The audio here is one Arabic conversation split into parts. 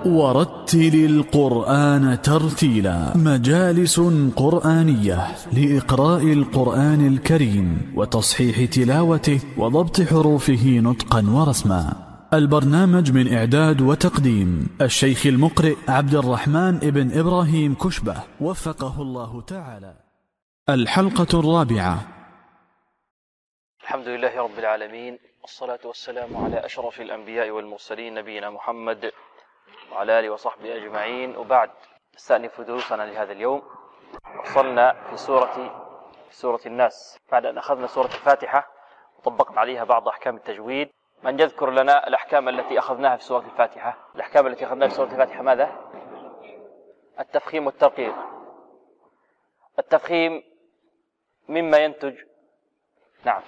ورتل القرآن ترتيلا. مجالس قرآنية لإقراء القرآن الكريم وتصحيح تلاوته وضبط حروفه نطقا ورسما. البرنامج من إعداد وتقديم الشيخ المقرئ عبد الرحمن ابن إبراهيم كشبة وفقه الله تعالى. الحلقة الرابعة. الحمد لله رب العالمين، والصلاة والسلام على أشرف الأنبياء والمرسلين نبينا محمد وعلى آله وصحبه أجمعين، وبعد نستأنف دروسنا لهذا اليوم. وصلنا في سورة الناس بعد أن أخذنا سورة الفاتحة وطبقنا عليها بعض أحكام التجويد. من يذكر لنا الأحكام التي أخذناها في سورة الفاتحة؟ الأحكام التي أخذناها في سورة الفاتحة ماذا؟ التفخيم والترقيق. التفخيم مما ينتج نعم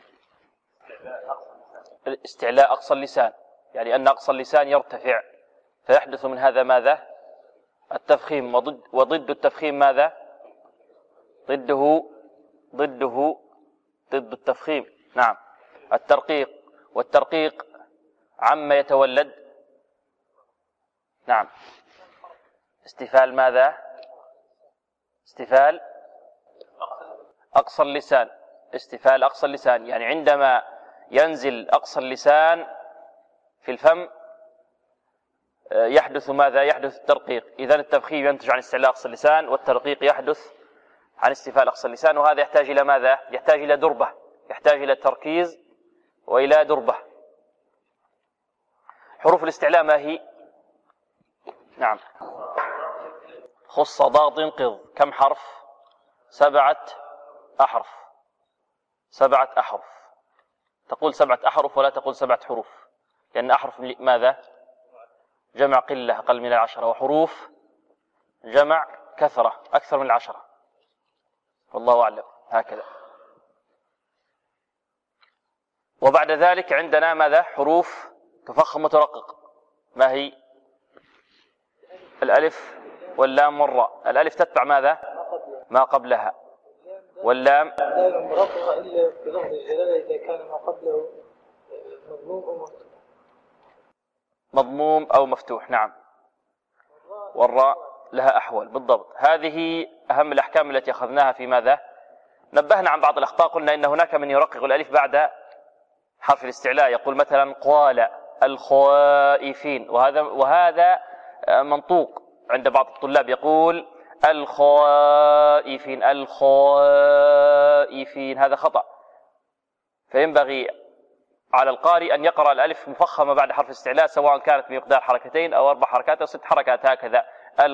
استعلاء أقصى اللسان، يعني أن أقصى اللسان يرتفع فيحدث من هذا ماذا؟ التفخيم. وضد التفخيم ماذا؟ ضد التفخيم نعم الترقيق. والترقيق عما يتولد نعم استفال ماذا؟ استفال أقصى اللسان. استفال أقصى اللسان، يعني عندما ينزل أقصى اللسان في الفم يحدث ماذا؟ يحدث الترقيق. إذن التفخيم ينتج عن استعلاء أقصى اللسان، والترقيق يحدث عن استفال أقصى اللسان، وهذا يحتاج إلى ماذا؟ يحتاج إلى دربة، يحتاج إلى تركيز وإلى دربة. حروف الاستعلاء ما هي؟ نعم خص ضاد قض. كم حرف؟ 7 أحرف. 7 أحرف. تقول 7 أحرف ولا تقول 7 حروف، لأن أحرف ماذا؟ جمع قلة أقل من 10، وحروف جمع كثرة أكثر من 10، والله أعلم. هكذا. وبعد ذلك عندنا ماذا؟ حروف تفخم وترقق. ما هي؟ الألف واللام والراء. الألف تتبع ماذا؟ ما قبلها. واللام لا مرققة إلا في لفظ الجلالة إذا كان ما قبله مضموم أو مفتوح نعم. والراء لها أحوال بالضبط. هذه أهم الأحكام التي أخذناها في ماذا؟ نبهنا عن بعض الأخطاء. قلنا إن هناك من يرقق الألف بعد حرف الاستعلاء، يقول مثلا قال الخائفين، وهذا منطوق عند بعض الطلاب، يقول الخائفين الخائفين، هذا خطأ. فينبغي على القارئ أن يقرأ الألف مفخمة بعد حرف الاستعلاء، سواء كانت بمقدار 2 أو 4 حركات أو 6 حركات، هكذا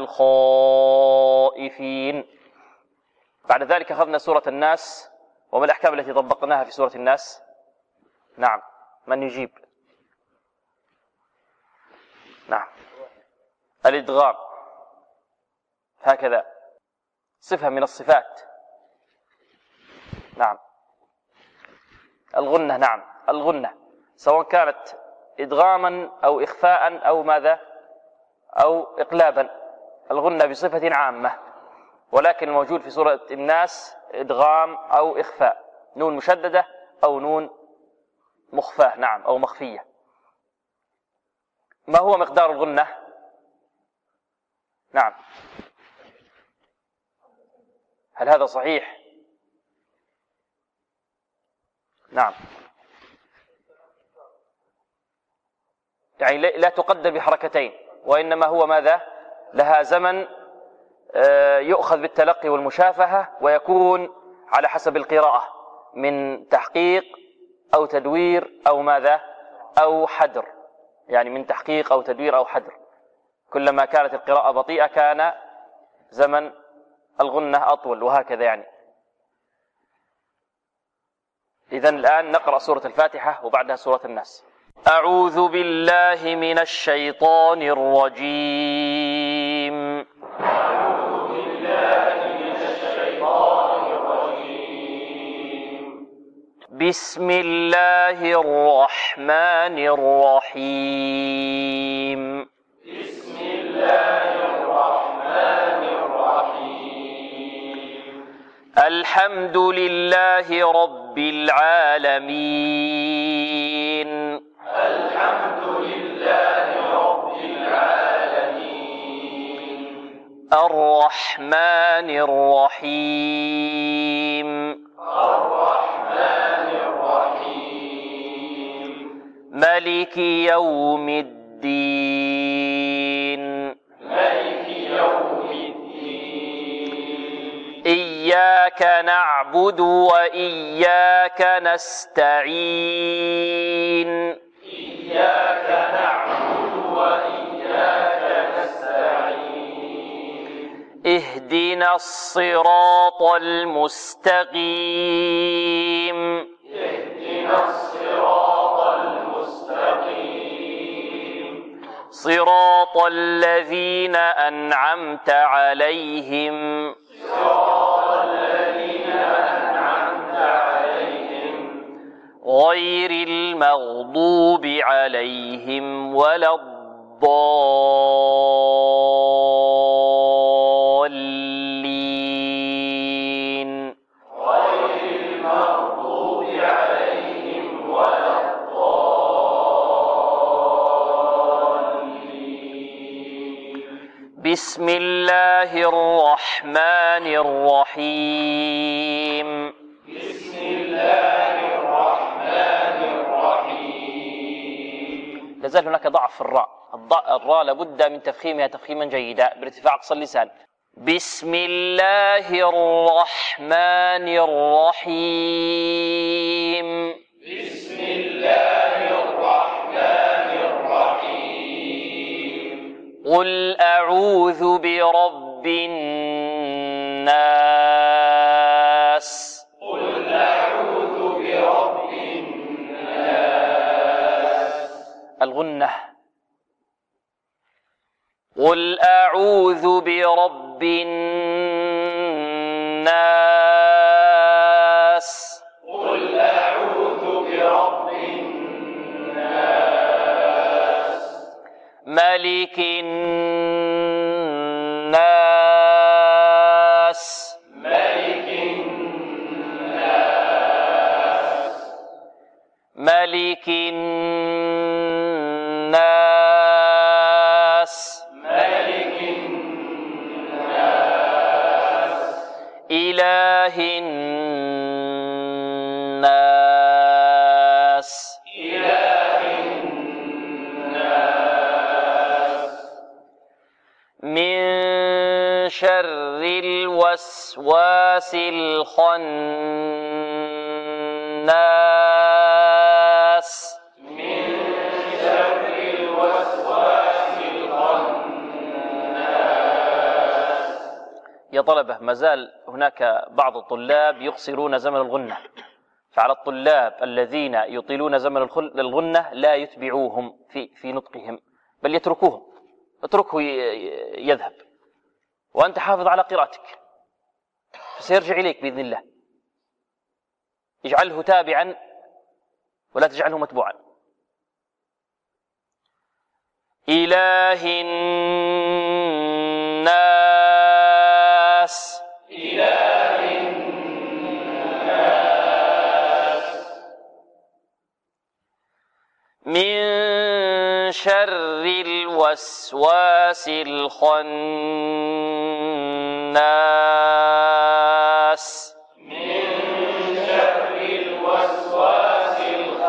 الخائفين. بعد ذلك أخذنا سورة الناس. وما الأحكام التي طبقناها في سورة الناس؟ نعم من يجيب؟ نعم الإدغام، هكذا صفة من الصفات. نعم الغنة. نعم الغنة سواء كانت إدغاما أو إخفاء أو ماذا؟ أو إقلابا. الغنة بصفة عامة، ولكن الموجود في سورة الناس إدغام أو إخفاء، نون مشددة أو نون مخفاة نعم أو مخفية. ما هو مقدار الغنة؟ نعم هل هذا صحيح؟ نعم يعني لا تقدر بحركتين، وإنما هو ماذا؟ لها زمن يؤخذ بالتلقي والمشافهة، ويكون على حسب القراءة من تحقيق أو تدوير أو ماذا؟ أو حدر، يعني من تحقيق أو تدوير أو حدر. كلما كانت القراءة بطيئة كان زمن الغنة أطول، وهكذا يعني. إذن الآن نقرأ سورة الفاتحة وبعدها سورة الناس. أعوذ بالله من الشيطان الرجيم. أعوذ بالله من الشيطان الرجيم. بسم الله الرحمن الرحيم. بسم الله الرحمن الرحيم. الحمد لله رب العالمين. الحمد لله رب العالمين. الرحمن الرحيم الرحمن الرحيم ملك يوم الدين ملك يوم الدين إياك نعبد وإياك نستعين إياك نعبد وإياك نستعين اهدنا الصراط المستقيم اهدنا الصراط المستقيم صراط الذين أنعمت عليهم صراط الذين أنعمت عليهم غير المغضوب عليهم ولا الضالين غير المغضوب عليهم ولا الضالين بسم الله الرحمن الرحيم بسم الله الرحمن الرحيم لازال هناك ضعف في الراء. الراء لابد من تفخيمها تفخيما جيدا بارتفاع أقصى اللسان. بسم الله الرحمن الرحيم بسم الله الرحمن الرحيم قل أعوذ برب الناس قل أعوذ برب الناس الغنة. قل أعوذ برب الناس قل أعوذ برب الناس ملك الناس ملك الناس ملك الناس ملك الناس إله الناس إله الناس من شر الوسواس الخناس من شر الوسواس الخناس يا طلبة ما زال هناك بعض الطلاب يقصرون زمن الغنة، فعلى الطلاب الذين يطيلون زمن الغنة لا يتبعوهم في نطقهم بل يتركوهم، اتركه يذهب وأنت حافظ على قراءتك فسيرجع إليك بإذن الله. اجعله تابعا ولا تجعله متبوعا. إله الناس إله الناس من شر الوسواس الخناس من شر الوسواس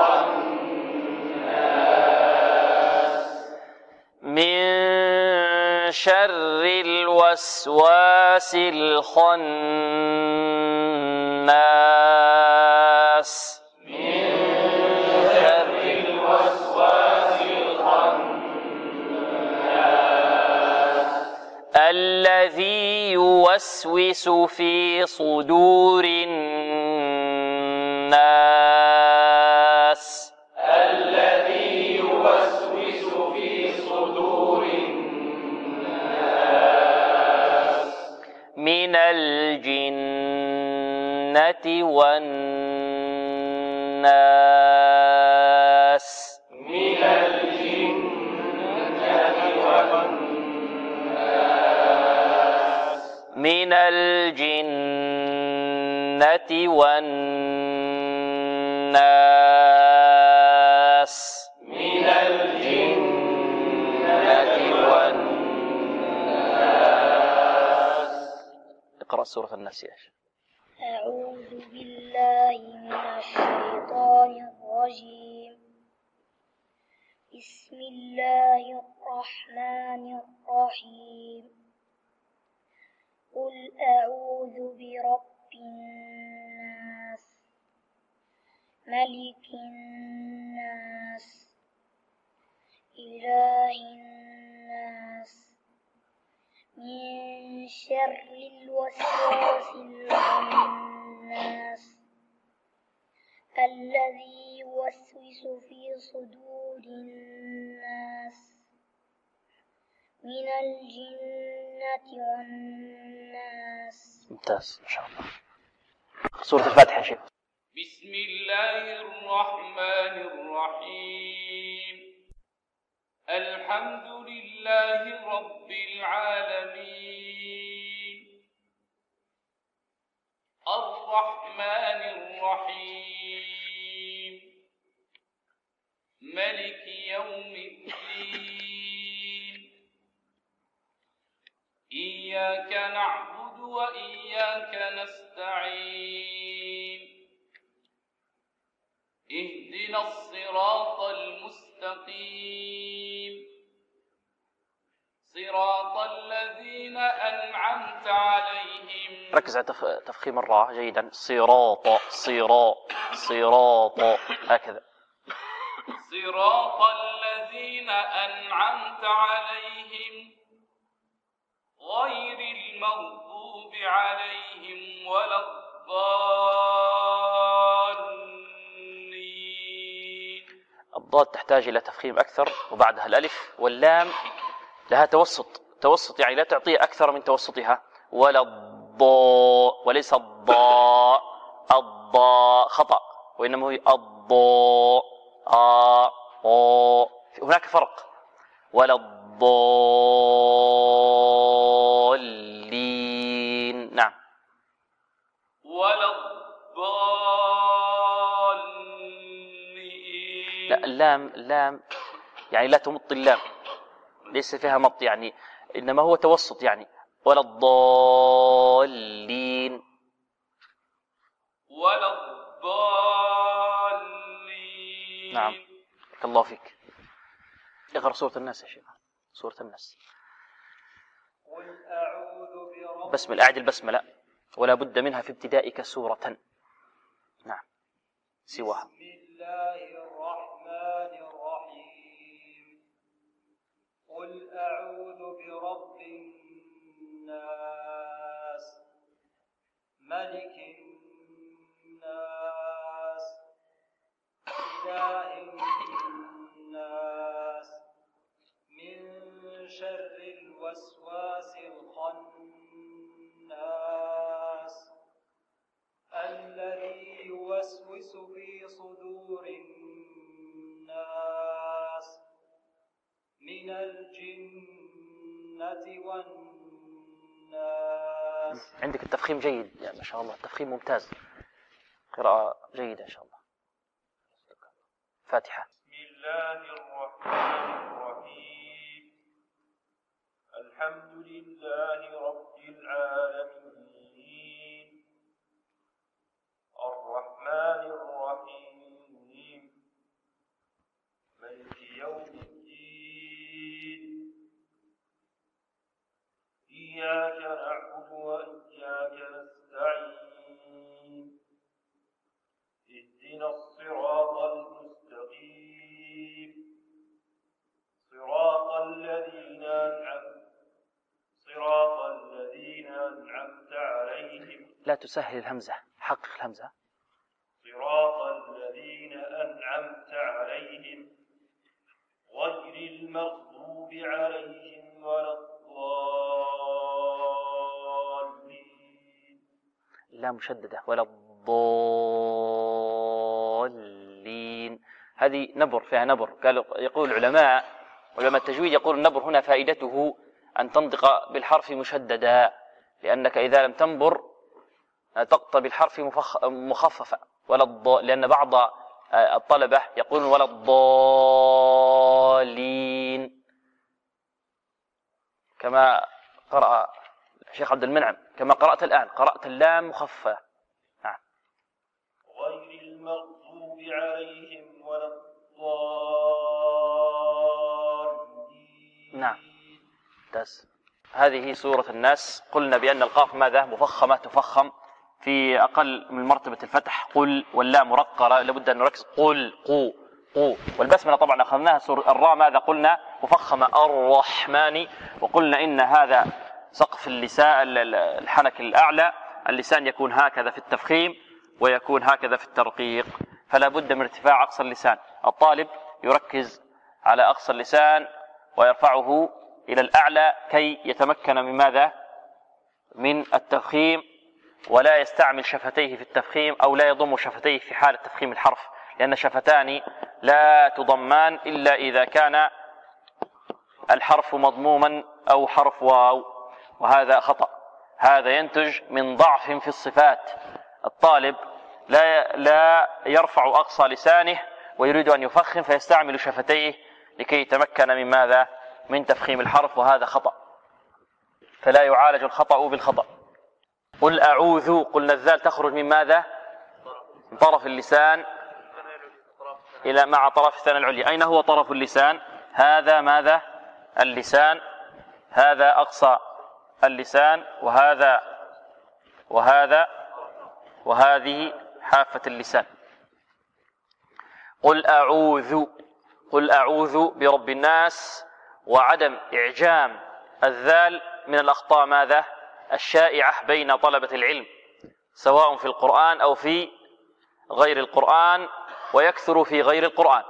الخناس من شر الوسواس الخناس من شر الوسواس الخناس الذي يوسوس في صدور الناس الذي يوسوس في صدور الناس من الجنة والناس من الجنة والناس من الجنة والناس من الجنة والناس اقرأ سورة الناس يا شيخ. أعوذ بالله من الشيطان الرجيم. بسم الله الرحمن الرحيم. قل أعوذ برب الناس ملك الناس إله الناس من شر الوسواس الخناس الذي يوسوس في صدور الناس من الجنة والناس. ممتاز إن شاء الله. سورة الفاتحة يا شيخ. بسم الله الرحمن الرحيم. الحمد لله رب العالمين الرحمن الرحيم ملك يوم الدين إياك نعبد وإياك نستعين اهدنا الصراط المستقيم صراط الذين أنعمت عليهم. ركز على تفخيم الراء جيدا. صراط هكذا. صراط الذين أنعمت عليهم غير المغضوب عليهم ولا الضالين. الضاد تحتاج إلى تفخيم أكثر، وبعدها الألف، واللام لها توسط يعني لا تعطي أكثر من توسطها. ولا الضاء وليس الضاء. الضاء خطأ، وإنما هي الضاء. هناك فرق. ولا الضالين. نعم. ولا الضالين. لا، اللام يعني لا تمط اللام، ليس فيها مط يعني، إنما هو توسط يعني. ولا الضالين. ولا الضالين. نعم. بارك الله فيك. اقرأ سورة الناس يا شيخ. سورة الناس. قل أعوذ برب بسملة، أعد البسملة، ولا بد منها في ابتدائك سورة. نعم. سواها. بسم الله الرحمن الرحيم. قل أعوذ برب الناس ملك الناس إله الناس من شر الوسواس الخناس الذي يوسوس في صدور الناس من الجنة والناس. عندك التفخيم جيد يعني ما شاء الله، التفخيم ممتاز، قراءة جيدة إن شاء الله. فاتحة. بسم الله الرحمن الرحيم. الحمد لله رب العالمين الرحمن الرحيم مالك يوم الدين إياك نعبد وإياك نستعين اهدنا الصراط المستقيم صراط الذين أنعمت عليهم. لا تسهل الهمزة، حقق الهمزة. صراط الذين أنعمت عليهم غير المغضوب عليهم ولا الضالين. لا مشددة. ولا الضالين. هذه نبر، فيها نبر. قالوا يقول علماء التجويد يقول النبر هنا فائدته أن تنطق بالحرف مشددا، لأنك إذا لم تنبر تقطع بالحرف مخففة. لأن بعض الطلبة يقولون ولا الضالين، كما قرأ شيخ عبد المنعم كما قرأت الآن، قرأت اللام مخففة. نعم. غير المغضوب عليهم ولا الضالين. نعم. هذه سورة الناس. قلنا بأن القاف ماذا؟ مفخمة، تفخم في أقل من مرتبة الفتح. قل، واللام مرقرة لابد أن نركز. قل، قو، قو. والبسملة طبعا أخذناها الراء ماذا قلنا؟ مفخمة. الرحمن. وقلنا إن هذا سقف اللسان، الحنك الأعلى، اللسان يكون هكذا في التفخيم ويكون هكذا في الترقيق، فلا بد من ارتفاع أقصى اللسان. الطالب يركز على أقصى اللسان ويرفعه إلى الأعلى كي يتمكن من ماذا؟ من التفخيم، ولا يستعمل شفتيه في التفخيم أو لا يضم شفتيه في حالة تفخيم الحرف، لأن شفتان لا تضمان إلا إذا كان الحرف مضموما أو حرف واو، وهذا خطأ. هذا ينتج من ضعف في الصفات. الطالب لا يرفع أقصى لسانه ويريد أن يفخم فيستعمل شفتيه لكي يتمكن من ماذا؟ من تفخيم الحرف، وهذا خطأ، فلا يعالج الخطأ بالخطأ. قل أعوذ، قلنا الذال تخرج من ماذا؟ من طرف اللسان إلى مع طرف الثانية العليا. أين هو طرف اللسان؟ هذا ماذا؟ اللسان. هذا أقصى اللسان، وهذا وهذه حافة اللسان. قل أعوذ برب الناس. وعدم إعجام الذال من الأخطاء ماذا؟ الشائعة بين طلبة العلم، سواء في القرآن أو في غير القرآن، ويكثر في غير القرآن.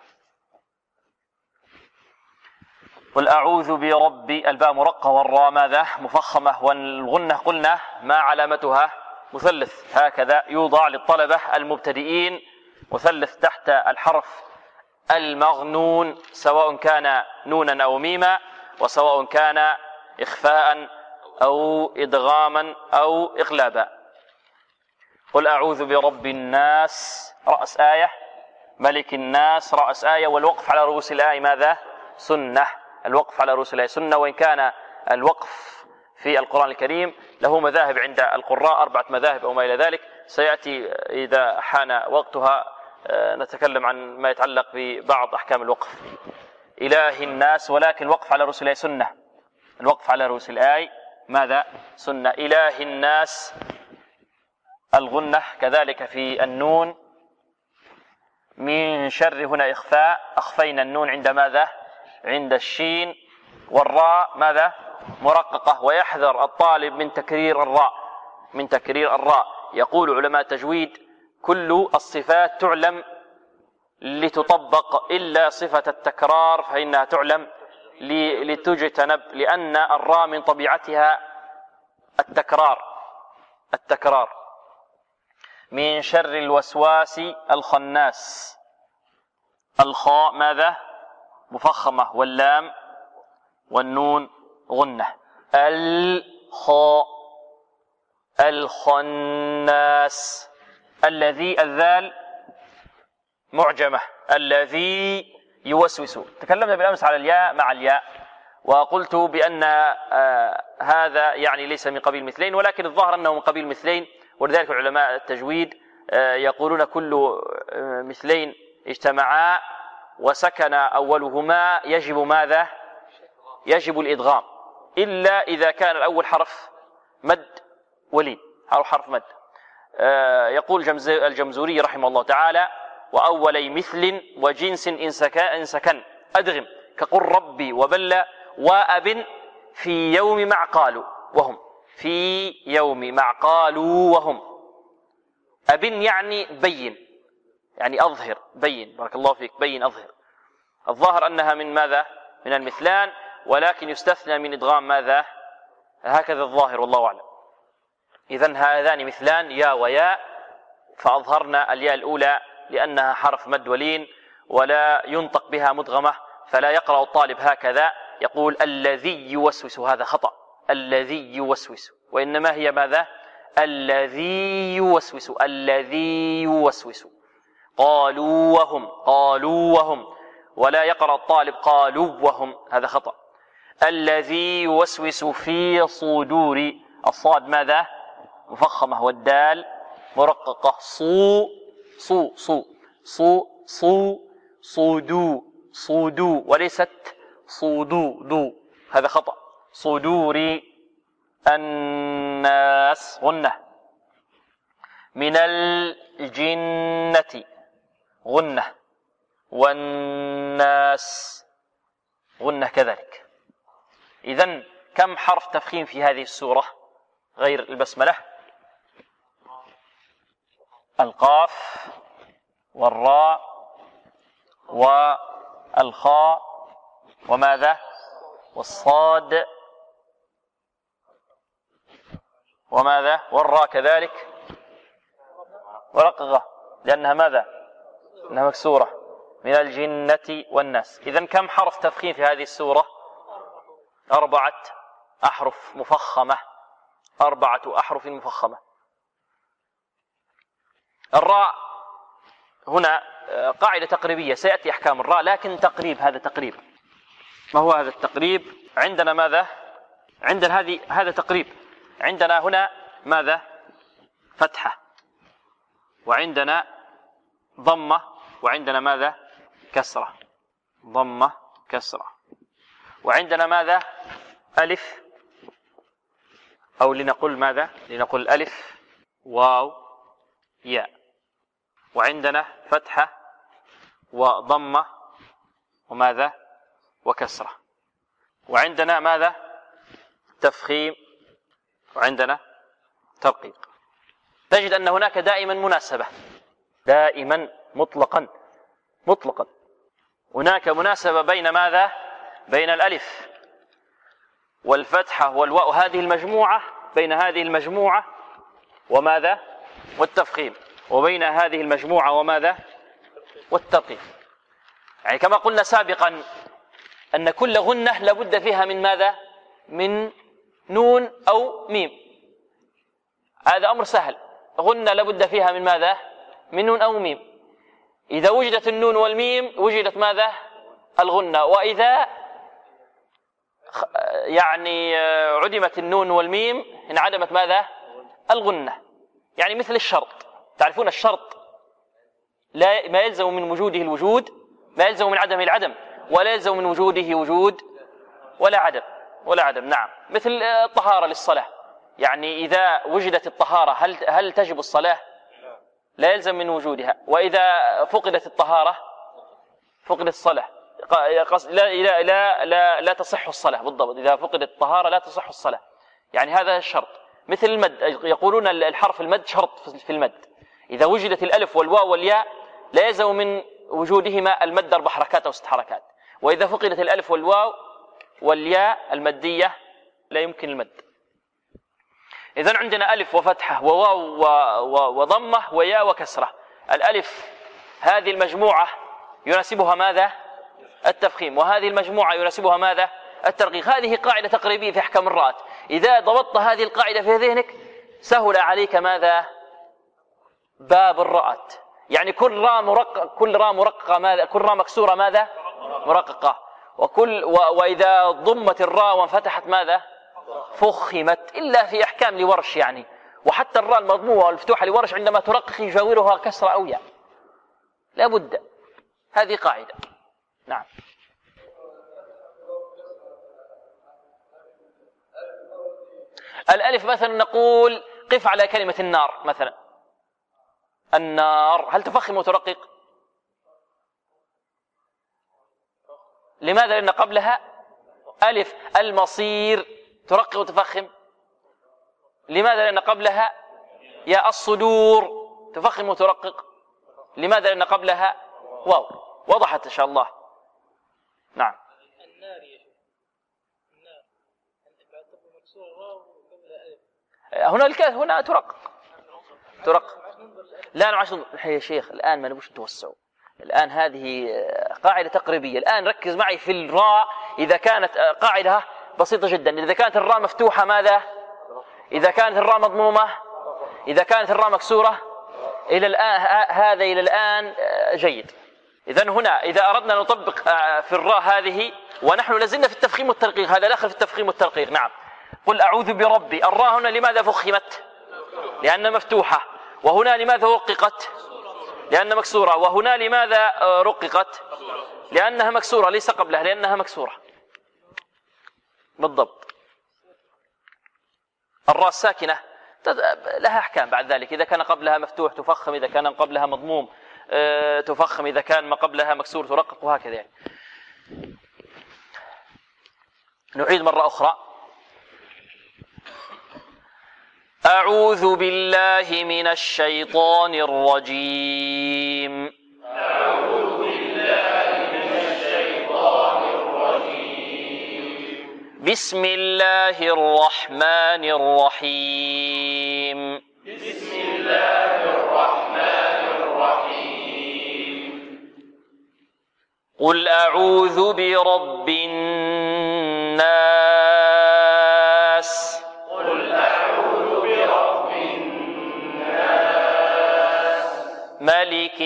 قل أعوذ برب، الباء مرقة والراء ماذا؟ مفخمة. والغنة قلنا ما علامتها؟ مثلث، هكذا يوضع للطلبة المبتدئين مثلث تحت الحرف المغنون، سواء كان نونا أو ميما، وسواء كان إخفاء أو إدغاما أو إقلابا. قل أعوذ برب الناس، رأس آية، ملك الناس رأس آية. والوقف على رؤوس الآية ماذا؟ سنة. الوقف على رؤوس الآية سنة، وإن كان الوقف في القرآن الكريم له مذاهب عند القراء، 4 مذاهب أو ما إلى ذلك، سيأتي إذا حان وقتها نتكلم عن ما يتعلق ببعض أحكام الوقف. إله الناس، ولكن الوقف على رؤوس الآية سنة. الوقف على رؤوس الآية ماذا؟ سنة. إله الناس. الغنة كذلك في النون، من شر هنا إخفاء، أخفينا النون عند ماذا؟ عند الشين. والراء ماذا؟ مرققة. ويحذر الطالب من تكرير الراء، من تكرير الراء. يقول علماء التجويد كل الصفات تعلم لتطبق إلا صفة التكرار، فإنها تعلم لتجتنب، لأن الراء من طبيعتها التكرار. من شر الوسواس الخناس. الخاء ماذا؟ مفخمة، واللام والنون غنة. الخاء. الخناس. الذي، الذال معجمة. الذي يوسوس. تكلمنا بالأمس على الياء مع الياء، وقلت بأن هذا يعني ليس من قبيل مثلين، ولكن الظاهر أنه من قبيل مثلين، ولذلك علماء التجويد يقولون كل مثلين اجتمعا وسكن أولهما يجب ماذا؟ يجب الإدغام، إلا إذا كان الأول حرف مد ولين، حرف مد. يقول الجمزوري رحمه الله تعالى: وأولي مثل وجنس إن سكن أدغم، كقل ربي وبل وأب في يوم مع قالوا وهم، في يوم مع قالوا وهم. أب يعني بين، يعني أظهر، بين، بارك الله فيك، بين أظهر. الظاهر أنها من ماذا؟ من المثلان، ولكن يستثنى من إدغام ماذا؟ هكذا الظاهر والله أعلم. إذن هذان مثلان يا ويا، فأظهرنا الياء الأولى لأنها حرف مد ولين ولا ينطق بها مدغمة، فلا يقرأ الطالب هكذا يقول الذي يوسوس، هذا خطأ. الذي يوسوس، وإنما هي ماذا؟ الذي يوسوس، الذي يوسوس. قالوا وهم، قالوا وهم، ولا يقرأ الطالب قالوا وهم، هذا خطأ. الذي يوسوس في صدور. الصاد ماذا؟ مفخمة، والدال مرققة. صو صو صو صو صو صدو صدو، وليست صدو دو، هذا خطأ. صدور الناس غنة. من الجنة غنة، والناس غنة كذلك. إذن كم حرف تفخيم في هذه السورة غير البسملة؟ القاف والراء والخاء وماذا؟ والصاد وماذا؟ والراء كذلك مرققة لأنها ماذا؟ أنها مكسورة. من الجنة والناس. إذن كم حرف تفخيم في هذه السورة؟ 4 أحرف مفخمة. 4 أحرف مفخمة. الراء هنا قاعدة تقريبية، سيأتي أحكام الراء، لكن تقريب. هذا تقريب. ما هو هذا التقريب؟ عندنا ماذا؟ عندنا هذا تقريب. عندنا هنا ماذا؟ فتحة، وعندنا ضمة، وعندنا ماذا؟ كسرة. ضمة كسرة. وعندنا ماذا؟ ألف، أو لنقول ماذا؟ لنقول ألف واو ياء. وعندنا فتحة وضمة وماذا؟ وكسرة. وعندنا ماذا؟ تفخيم، وعندنا ترقيق. تجد أن هناك دائما مناسبة، دائما مطلقا هناك مناسبة بين ماذا؟ بين الألف والفتحة والواو، هذه المجموعة، بين هذه المجموعة وماذا؟ والتفخيم، وبين هذه المجموعة وماذا؟ والترقيق. يعني كما قلنا سابقا أن كل غنة لابد فيها من ماذا؟ من نون أو ميم. هذا أمر سهل. غنة لابد فيها من ماذا؟ من نون أو ميم. إذا وجدت النون والميم وجدت ماذا؟ الغنة. وإذا يعني عدمت النون والميم انعدمت ماذا؟ الغنة. يعني مثل الشرط، تعرفون الشرط ما يلزم من وجوده الوجود، ما يلزم من عدمه العدم، ولا يلزم من وجوده وجود ولا عدم. نعم. مثل الطهارة للصلاة، يعني إذا وجدت الطهارة هل تجب الصلاة؟ لا يلزم من وجودها. وإذا فقدت الطهارة فقدت الصلاة. لا تصح الصلاة بالضبط. إذا فقدت الطهارة لا تصح الصلاة. يعني هذا الشرط. مثل المد، يقولون الحرف المد شرط في المد. إذا وجدت الألف والواو والياء لا يلزم من وجودهما المد 4 حركات أو 6 حركات. وإذا فقدت الألف والواو والياء المدية لا يمكن المد. إذن عندنا ألف وفتحة وواو وضمة وياء وكسرة. الألف هذه المجموعة يناسبها ماذا؟ التفخيم. وهذه المجموعة يناسبها ماذا؟ الترقيق. هذه قاعدة تقريبية في أحكام الراءات. إذا ضبطت هذه القاعدة في ذهنك سهل عليك ماذا؟ باب الراءات. يعني كل راء مرققة ماذا؟ كل راء مكسورة ماذا؟ مرققة. وإذا ضمت الراء وانفتحت ماذا؟ فخمت. إلا في أحكام لورش يعني. وحتى الراء المضمومة والمفتوحة لورش عندما ترقق يجاورها كسرة أو ياء، لا بد. هذه قاعدة. نعم. الألف مثلا نقول قف على كلمة النار مثلا. النار هل تفخم وترقق؟ لماذا؟ لأن قبلها ألف. المصير ترقق وتفخم. لماذا؟ لأن قبلها يا. الصدور تفخم وترقق. لماذا؟ لأن قبلها واو. وضحت إن شاء الله. نعم. النار يا شيخ. النار بعد مكسور واو قبلها ألف. هنا ترقق. لا معلش يا شيخ، الآن ما نبغاش نتوسعوا. الآن هذه قاعدة تقريبية. الآن ركز معي في الراء. إذا كانت قاعدة بسيطة جدا، إذا كانت الراء مفتوحة ماذا؟ إذا كانت الراء مضمومة، إذا كانت الراء مكسورة. إلى الآن جيد. إذن هنا إذا أردنا نطبق في الراء هذه ونحن لازلنا في التفخيم والترقيق، هذا داخل في التفخيم والترقيق. نعم. قل أعوذ بربي، الراء هنا لماذا فخمت؟ لأنها مفتوحة. وهنا لماذا رققت؟ لأنها مكسورة. وهنا لماذا رققت؟ لأنها مكسورة، ليس قبلها، لأنها مكسورة. بالضبط. الراء الساكنة لها أحكام بعد ذلك، إذا كان قبلها مفتوح تفخم، إذا كان قبلها مضموم تفخم، إذا كان ما قبلها مكسور ترقق، وهكذا يعني. نعيد مرة أخرى. أعوذ بالله من الشيطان الرجيم. أعوذ بالله من الشيطان الرجيم. بسم الله الرحمن الرحيم. بسم الله الرحمن الرحيم. قل أعوذ برب الناس. قل أعوذ برب الناس. ملك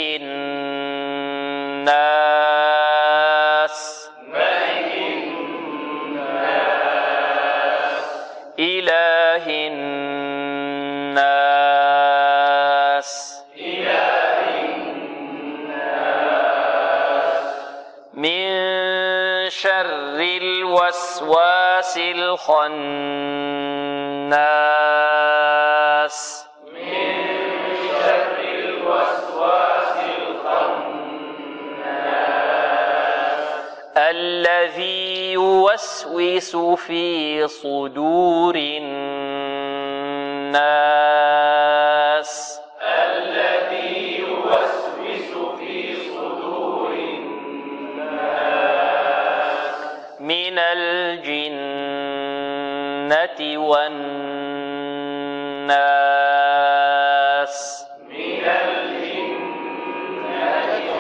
الناس. ملك الناس. إله الناس. إله الناس. من شر الوسواس الخناس. من شر الوسواس الخناس. الذي يوسوس في صدور الناس. الذي يوسوس في صدور الناس. من الجنة والناس. من الجنة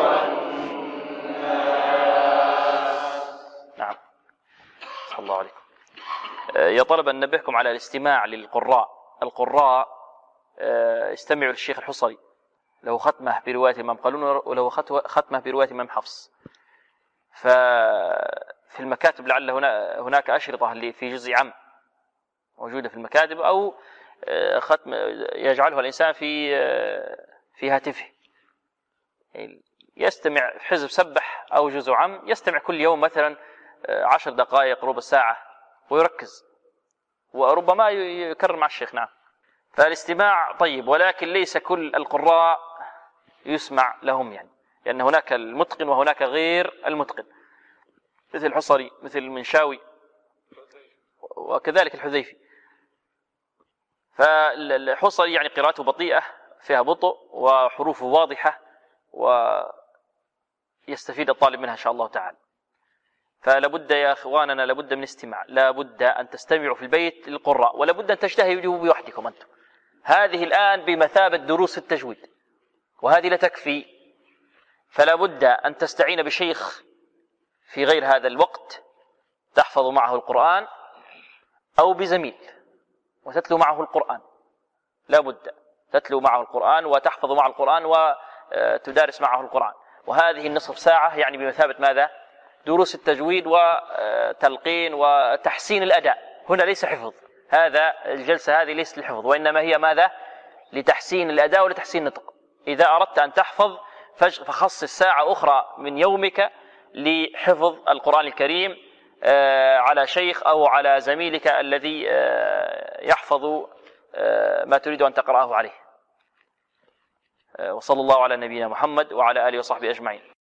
والناس. نعم. صلى الله عليكم. يا طلبة ننبهكم على الاستماع للقراء. القراء استمعوا للشيخ الحصري، له ختمة برواية الإمام قالون، وله ختمة برواية الإمام حفص. ففي المكاتب لعل هناك أشرطة اللي في جزء عام موجودة في المكاتب، أو ختم يجعلها الإنسان في هاتفه، يستمع حزب سبح أو جزء عام، يستمع كل يوم مثلا 10 دقائق ربع ساعة ويركز، وربما يكرر مع الشيخ. نعم. فالاستماع طيب، ولكن ليس كل القراء يسمع لهم يعني، لأن هناك المتقن وهناك غير المتقن، مثل الحصري، مثل المنشاوي، وكذلك الحذيفي. فالحصري يعني قراءته بطيئة، فيها بطء وحروفه واضحة، ويستفيد الطالب منها إن شاء الله تعالى. فلابد يا أخواننا، لابد من استماع، لابد أن تستمعوا في البيت للقراء، ولابد أن تجتهدوا بوحدكم أنتم. هذه الآن بمثابة دروس التجويد، وهذه لا تكفي، فلا بد أن تستعين بشيخ في غير هذا الوقت تحفظ معه القرآن، أو بزميل وتتلو معه القرآن. لا بد تتلو معه القرآن وتحفظ معه القرآن وتدارس معه القرآن. وهذه النصف ساعة يعني بمثابة ماذا؟ دروس التجويد وتلقين وتحسين الأداء. هنا ليس حفظ، هذا الجلسة هذه ليست للحفظ، وإنما هي ماذا؟ لتحسين الأداء ولتحسين النطق. إذا أردت أن تحفظ فخصص ساعة أخرى من يومك لحفظ القرآن الكريم على شيخ أو على زميلك الذي يحفظ ما تريد أن تقرأه عليه. وصلى الله على نبينا محمد وعلى آله وصحبه أجمعين.